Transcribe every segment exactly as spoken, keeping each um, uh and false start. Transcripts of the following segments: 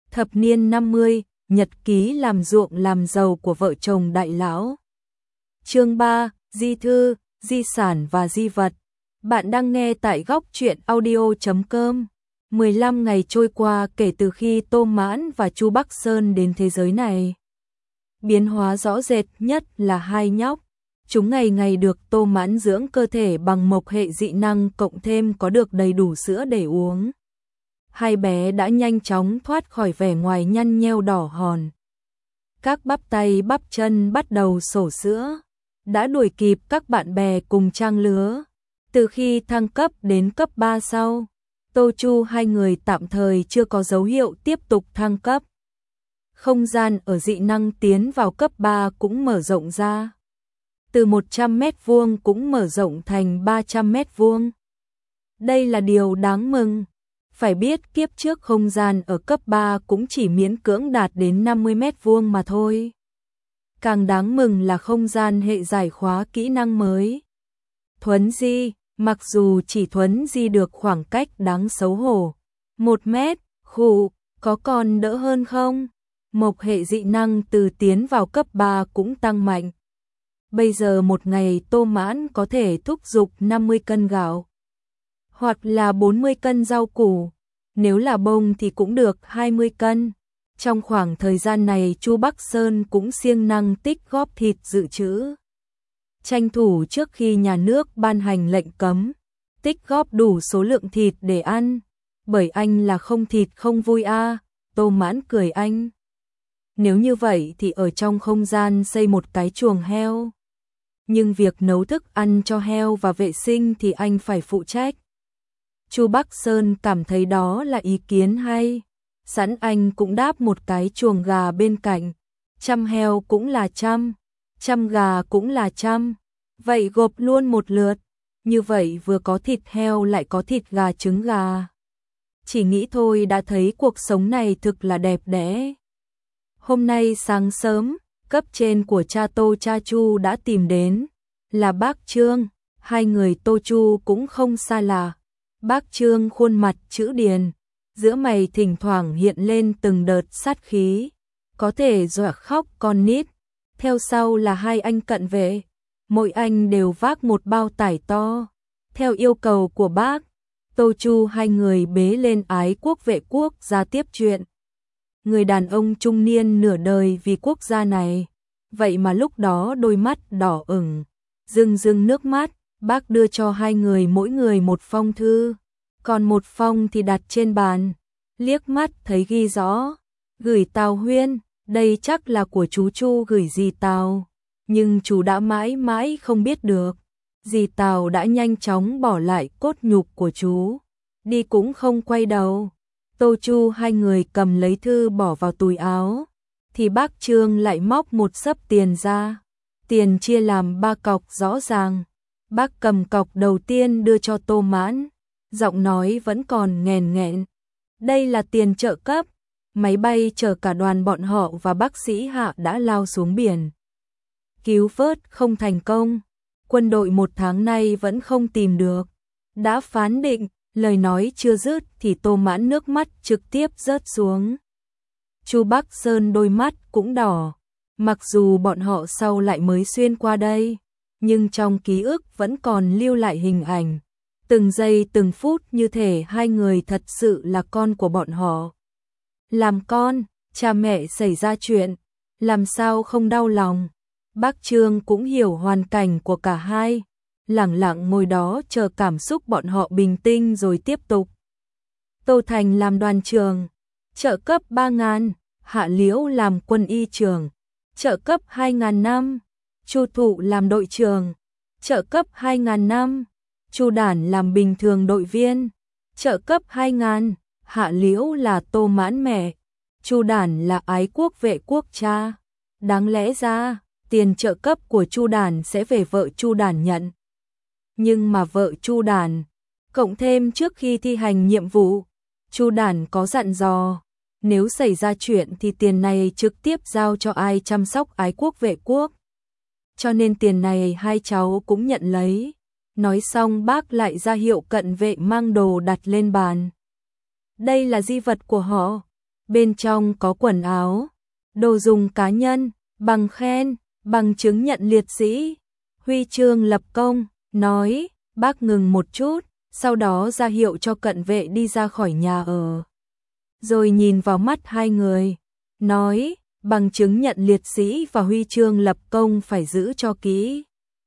Thập niên năm mươi, nhật ký làm ruộng làm giàu của vợ chồng đại lão. Chương ba, di thư, di sản và di vật. Bạn đang nghe tại góc truyện audio chấm com. mười lăm ngày trôi qua kể từ khi Tô Mãn và Chu Bắc Sơn đến thế giới này. Biến hóa rõ rệt nhất là hai nhóc. Chúng ngày ngày được Tô Mãn dưỡng cơ thể bằng mộc hệ dị năng, cộng thêm có được đầy đủ sữa để uống. Hai bé đã nhanh chóng thoát khỏi vẻ ngoài nhăn nheo đỏ hòn. Các bắp tay bắp chân bắt đầu sổ sữa, đã đuổi kịp các bạn bè cùng trang lứa. Từ khi thăng cấp đến cấp ba sau, Tô Chu hai người tạm thời chưa có dấu hiệu tiếp tục thăng cấp. Không gian ở dị năng tiến vào cấp ba cũng mở rộng ra. Từ một trăm mét vuông cũng mở rộng thành ba trăm mét vuông. Đây là điều đáng mừng. Phải biết kiếp trước không gian ở cấp ba cũng chỉ miễn cưỡng đạt đến năm mươi mét vuông mà thôi. Càng đáng mừng là không gian hệ giải khóa kỹ năng mới. Thuấn di, mặc dù chỉ thuấn di được khoảng cách đáng xấu hổ. Một mét, khụ, có còn đỡ hơn không? Mộc hệ dị năng từ tiến vào cấp ba cũng tăng mạnh. Bây giờ một ngày Tô Mãn có thể thúc giục năm mươi cân gạo. Hoặc là bốn mươi cân rau củ, nếu là bông thì cũng được hai mươi cân. Trong khoảng thời gian này Chu Bắc Sơn cũng siêng năng tích góp thịt dự trữ. Tranh thủ trước khi nhà nước ban hành lệnh cấm, tích góp đủ số lượng thịt để ăn. Bởi anh là không thịt không vui a. À, Tô Mãn cười anh. Nếu như vậy thì ở trong không gian xây một cái chuồng heo. Nhưng việc nấu thức ăn cho heo và vệ sinh thì anh phải phụ trách. Chu Bắc Sơn cảm thấy đó là ý kiến hay. Sẵn anh cũng đáp một cái chuồng gà bên cạnh. Chăm heo cũng là chăm, chăm gà cũng là chăm. Vậy gộp luôn một lượt. Như vậy vừa có thịt heo lại có thịt gà trứng gà. Chỉ nghĩ thôi đã thấy cuộc sống này thực là đẹp đẽ. Hôm nay sáng sớm, cấp trên của cha Tô cha Chu đã tìm đến. Là bác Trương, hai người Tô Chu cũng không xa lạ. Bác Trương khuôn mặt chữ điền, giữa mày thỉnh thoảng hiện lên từng đợt sát khí, có thể dọa khóc con nít. Theo sau là hai anh cận vệ, mỗi anh đều vác một bao tải to. Theo yêu cầu của bác, Tô Chu hai người bế lên ái quốc vệ quốc ra tiếp chuyện. Người đàn ông trung niên nửa đời vì quốc gia này, vậy mà lúc đó đôi mắt đỏ ửng, rưng rưng nước mắt. Bác đưa cho hai người mỗi người một phong thư, còn một phong thì đặt trên bàn. Liếc mắt thấy ghi rõ, gửi Tào Huyên, đây chắc là của chú Chu gửi dì Tào. Nhưng chú đã mãi mãi không biết được. Dì Tào đã nhanh chóng bỏ lại cốt nhục của chú, đi cũng không quay đầu. Tô Chu hai người cầm lấy thư bỏ vào túi áo, thì bác Trương lại móc một xấp tiền ra. Tiền chia làm ba cọc rõ ràng. Bác cầm cọc đầu tiên đưa cho Tô Mãn, giọng nói vẫn còn nghèn nghẹn. Đây là tiền trợ cấp, máy bay chở cả đoàn bọn họ và bác sĩ Hạ đã lao xuống biển. Cứu vớt không thành công, quân đội một tháng nay vẫn không tìm được. Đã phán định, lời nói chưa dứt thì Tô Mãn nước mắt trực tiếp rớt xuống. Chu Bắc Sơn đôi mắt cũng đỏ, mặc dù bọn họ sau lại mới xuyên qua đây. Nhưng trong ký ức vẫn còn lưu lại hình ảnh, từng giây từng phút như thể hai người thật sự là con của bọn họ. Làm con, cha mẹ xảy ra chuyện, làm sao không đau lòng. Bác Trương cũng hiểu hoàn cảnh của cả hai, lẳng lặng ngồi đó chờ cảm xúc bọn họ bình tĩnh rồi tiếp tục. Tô Thành làm đoàn trường, trợ cấp ba ngàn, Hạ Liễu làm quân y trường, trợ cấp hai ngàn năm. Chu Thụ làm đội trưởng, trợ cấp hai ngàn năm. Chu Đản làm bình thường đội viên, trợ cấp hai ngàn. Hạ Liễu là Tô Mãn mẹ, Chu Đản là ái quốc vệ quốc cha. Đáng lẽ ra, tiền trợ cấp của Chu Đản sẽ về vợ Chu Đản nhận. Nhưng mà vợ Chu Đản, cộng thêm trước khi thi hành nhiệm vụ, Chu Đản có dặn dò, nếu xảy ra chuyện thì tiền này trực tiếp giao cho ai chăm sóc ái quốc vệ quốc. Cho nên tiền này hai cháu cũng nhận lấy. Nói xong bác lại ra hiệu cận vệ mang đồ đặt lên bàn. Đây là di vật của họ. bên trong có quần áo, đồ dùng cá nhân, bằng khen, bằng chứng nhận liệt sĩ, huy chương lập công, nói, bác ngừng một chút, sau đó ra hiệu cho cận vệ đi ra khỏi nhà ở. Rồi nhìn vào mắt hai người, nói, bằng chứng nhận liệt sĩ và huy chương lập công phải giữ cho kỹ.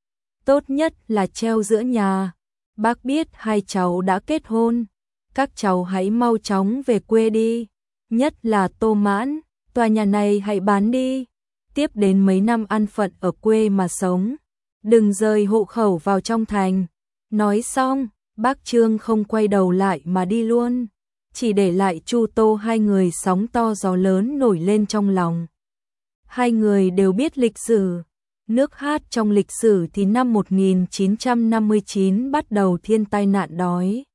Tốt nhất là treo giữa nhà. Bác biết hai cháu đã kết hôn, các cháu hãy mau chóng về quê đi, nhất là Tô Mãn, tòa nhà này hãy bán đi, tiếp đến mấy năm ăn phận ở quê mà sống, đừng rời hộ khẩu vào trong thành. Nói xong, bác Trương không quay đầu lại mà đi luôn, chỉ để lại Chu Tô hai người sóng to gió lớn nổi lên trong lòng. Hai người đều biết lịch sử. Nước Hát trong lịch sử thì năm một nghìn chín trăm năm mươi chín bắt đầu thiên tai nạn đói.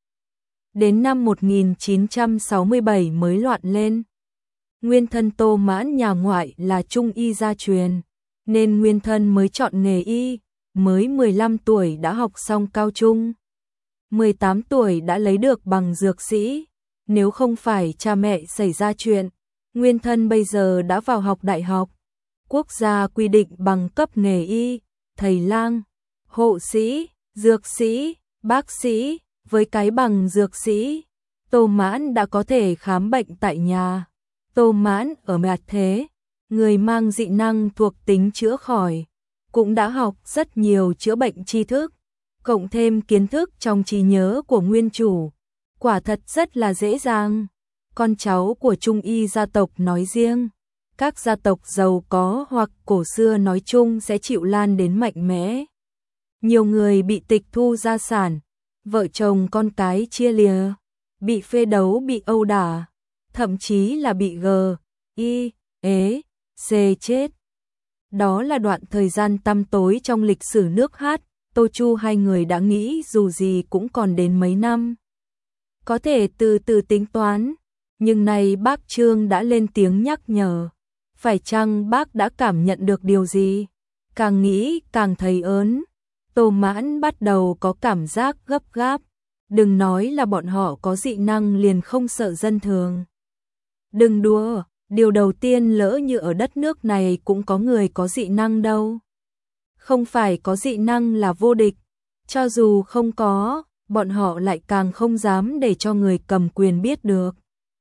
Đến năm một nghìn chín trăm sáu mươi bảy mới loạn lên. Nguyên thân Tô Mãn nhà ngoại là trung y gia truyền, nên nguyên thân mới chọn nghề y, mới mười lăm tuổi đã học xong cao trung. mười tám tuổi đã lấy được bằng dược sĩ, nếu không phải cha mẹ xảy ra chuyện, nguyên thân bây giờ đã vào học đại học. Quốc gia quy định bằng cấp nghề y, thầy lang, hộ sĩ, dược sĩ, bác sĩ, với cái bằng dược sĩ, Tô Mãn đã có thể khám bệnh tại nhà. Tô Mãn ở mặt thế, người mang dị năng thuộc tính chữa khỏi, cũng đã học rất nhiều chữa bệnh tri thức, cộng thêm kiến thức trong trí nhớ của nguyên chủ, quả thật rất là dễ dàng. Con cháu của trung y gia tộc nói riêng, các gia tộc giàu có hoặc cổ xưa nói chung sẽ chịu lan đến mạnh mẽ. Nhiều người bị tịch thu gia sản, vợ chồng con cái chia lìa, bị phê đấu, bị âu đả, thậm chí là bị g, y, ế, c chết. Đó là đoạn thời gian tăm tối trong lịch sử nước Hát. Tô Chu hai người đã nghĩ dù gì cũng còn đến mấy năm, có thể từ từ tính toán, nhưng nay bác Trương đã lên tiếng nhắc nhở. Phải chăng bác đã cảm nhận được điều gì? Càng nghĩ càng thấy ớn. Tô Mãn bắt đầu có cảm giác gấp gáp. Đừng nói là bọn họ có dị năng liền không sợ dân thường. Đừng đùa, điều đầu tiên lỡ như ở đất nước này cũng có người có dị năng đâu. Không phải có dị năng là vô địch. Cho dù không có, bọn họ lại càng không dám để cho người cầm quyền biết được.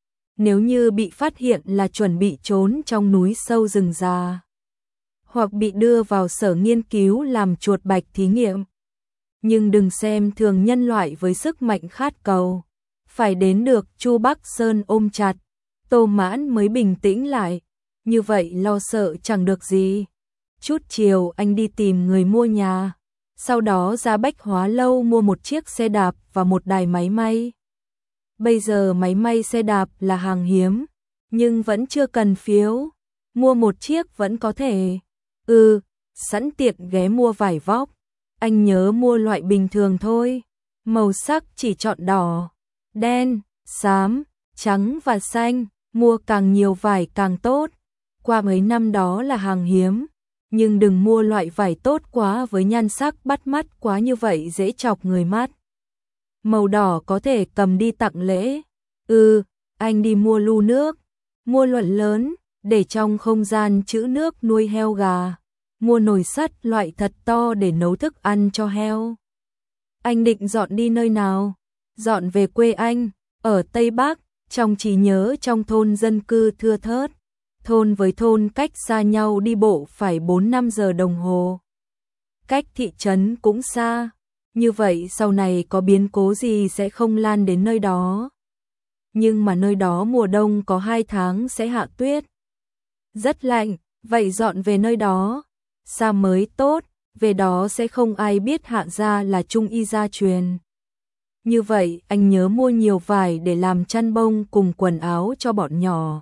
Nếu như bị phát hiện là chuẩn bị trốn trong núi sâu rừng già, hoặc bị đưa vào sở nghiên cứu làm chuột bạch thí nghiệm. Nhưng đừng xem thường nhân loại với sức mạnh khát cầu, phải đến được Chu Bắc Sơn ôm chặt, Tô Mãn mới bình tĩnh lại, như vậy lo sợ chẳng được gì. Chút chiều anh đi tìm người mua nhà, sau đó ra Bách Hóa Lâu mua một chiếc xe đạp và một đài máy may. Bây giờ máy may xe đạp là hàng hiếm, nhưng vẫn chưa cần phiếu, mua một chiếc vẫn có thể. Ừ, sẵn tiện ghé mua vải vóc, anh nhớ mua loại bình thường thôi, màu sắc chỉ chọn đỏ, đen, xám, trắng và xanh, mua càng nhiều vải càng tốt. Qua mấy năm đó là hàng hiếm, nhưng đừng mua loại vải tốt quá với nhan sắc bắt mắt quá, như vậy dễ chọc người mắt. Màu đỏ có thể cầm đi tặng lễ. Ừ, anh đi mua lu nước, mua luận lớn, để trong không gian trữ nước nuôi heo gà, mua nồi sắt loại thật to để nấu thức ăn cho heo. Anh định dọn đi nơi nào? Dọn về quê anh, ở Tây Bắc, trong trí nhớ trong thôn dân cư thưa thớt. Thôn với thôn cách xa nhau đi bộ phải bốn năm giờ đồng hồ. Cách thị trấn cũng xa. Như vậy sau này có biến cố gì sẽ không lan đến nơi đó. Nhưng mà nơi đó mùa đông có hai tháng sẽ hạ tuyết. Rất lạnh, vậy dọn về nơi đó. Xa mới tốt, về đó sẽ không ai biết Hạ gia là trung y gia truyền. Như vậy anh nhớ mua nhiều vải để làm chăn bông cùng quần áo cho bọn nhỏ.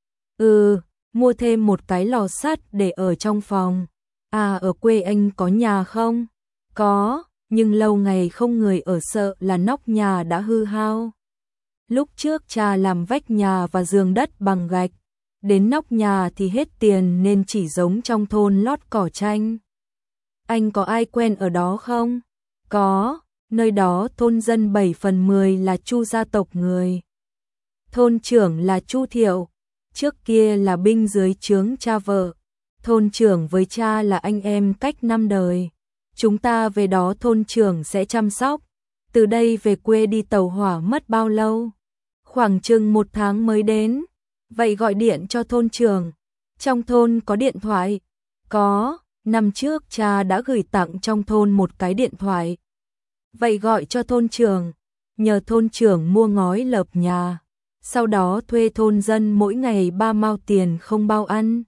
Ừ, mua thêm một cái lò sắt để ở trong phòng. À, ở quê anh có nhà không? Có, nhưng lâu ngày không người ở, sợ là nóc nhà đã hư hao. Lúc trước cha làm vách nhà và giường đất bằng gạch, đến nóc nhà thì hết tiền nên chỉ giống trong thôn lót cỏ tranh. Anh có ai quen ở đó không? Có, nơi đó thôn dân bảy phần mười là Chu gia tộc người. Thôn trưởng là Chu Thiệu, trước kia là binh dưới trướng cha vợ, thôn trưởng với cha là anh em cách năm đời. Chúng ta về đó thôn trưởng sẽ chăm sóc. Từ đây về quê đi tàu hỏa mất bao lâu? Khoảng chừng một tháng mới đến. Vậy gọi điện cho thôn trưởng. Trong thôn có điện thoại? Có, năm trước cha đã gửi tặng trong thôn một cái điện thoại. Vậy gọi cho thôn trưởng, nhờ thôn trưởng mua ngói lợp nhà. Sau đó thuê thôn dân mỗi ngày ba mao tiền không bao ăn.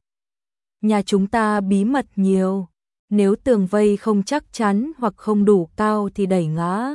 Nhà chúng ta bí mật nhiều, nếu tường vây không chắc chắn hoặc không đủ cao thì đẩy ngã.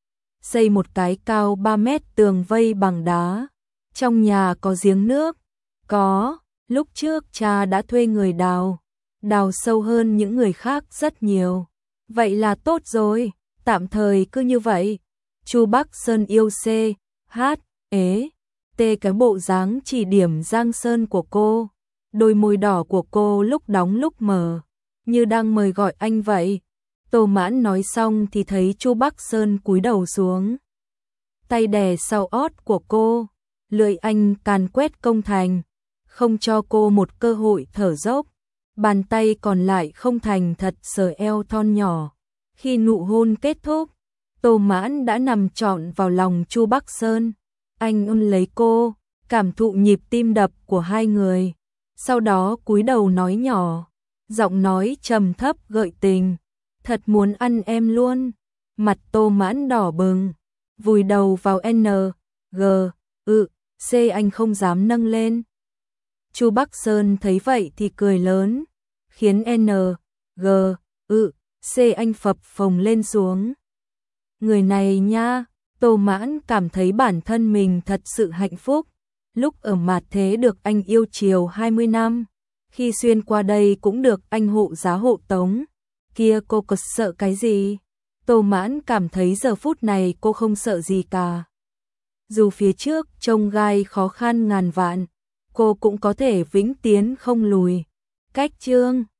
Xây một cái cao ba mét tường vây bằng đá. Trong nhà có giếng nước? Có, lúc trước cha đã thuê người đào, đào sâu hơn những người khác rất nhiều. Vậy là tốt rồi, tạm thời cứ như vậy. Chu Bắc Sơn yêu C, H, ế, T cái bộ dáng chỉ điểm Giang Sơn của cô. Đôi môi đỏ của cô lúc đóng lúc mở, như đang mời gọi anh vậy. Tô Mãn nói xong thì thấy Chu Bắc Sơn cúi đầu xuống. Tay đè sau ót của cô, lưỡi anh càn quét công thành, không cho cô một cơ hội thở dốc. Bàn tay còn lại không thành thật sờ eo thon nhỏ. Khi nụ hôn kết thúc, Tô Mãn đã nằm trọn vào lòng Chu Bắc Sơn. Anh ôm lấy cô, cảm thụ nhịp tim đập của hai người. Sau đó cúi đầu nói nhỏ, giọng nói trầm thấp gợi tình. Thật muốn ăn em luôn. Mặt Tô Mãn đỏ bừng, vùi đầu vào N, G, ự, C anh không dám nâng lên. Chu Bắc Sơn thấy vậy thì cười lớn, khiến N, G, ự, C anh phập phồng lên xuống. Người này nha, Tô Mãn cảm thấy bản thân mình thật sự hạnh phúc. Lúc ở mạt thế được anh yêu chiều hai mươi năm, khi xuyên qua đây cũng được anh hộ giá hộ tống. Kia cô có sợ cái gì? Tô Mãn cảm thấy giờ phút này cô không sợ gì cả. Dù phía trước trông gai khó khăn ngàn vạn, cô cũng có thể vĩnh tiến không lùi. Cách chương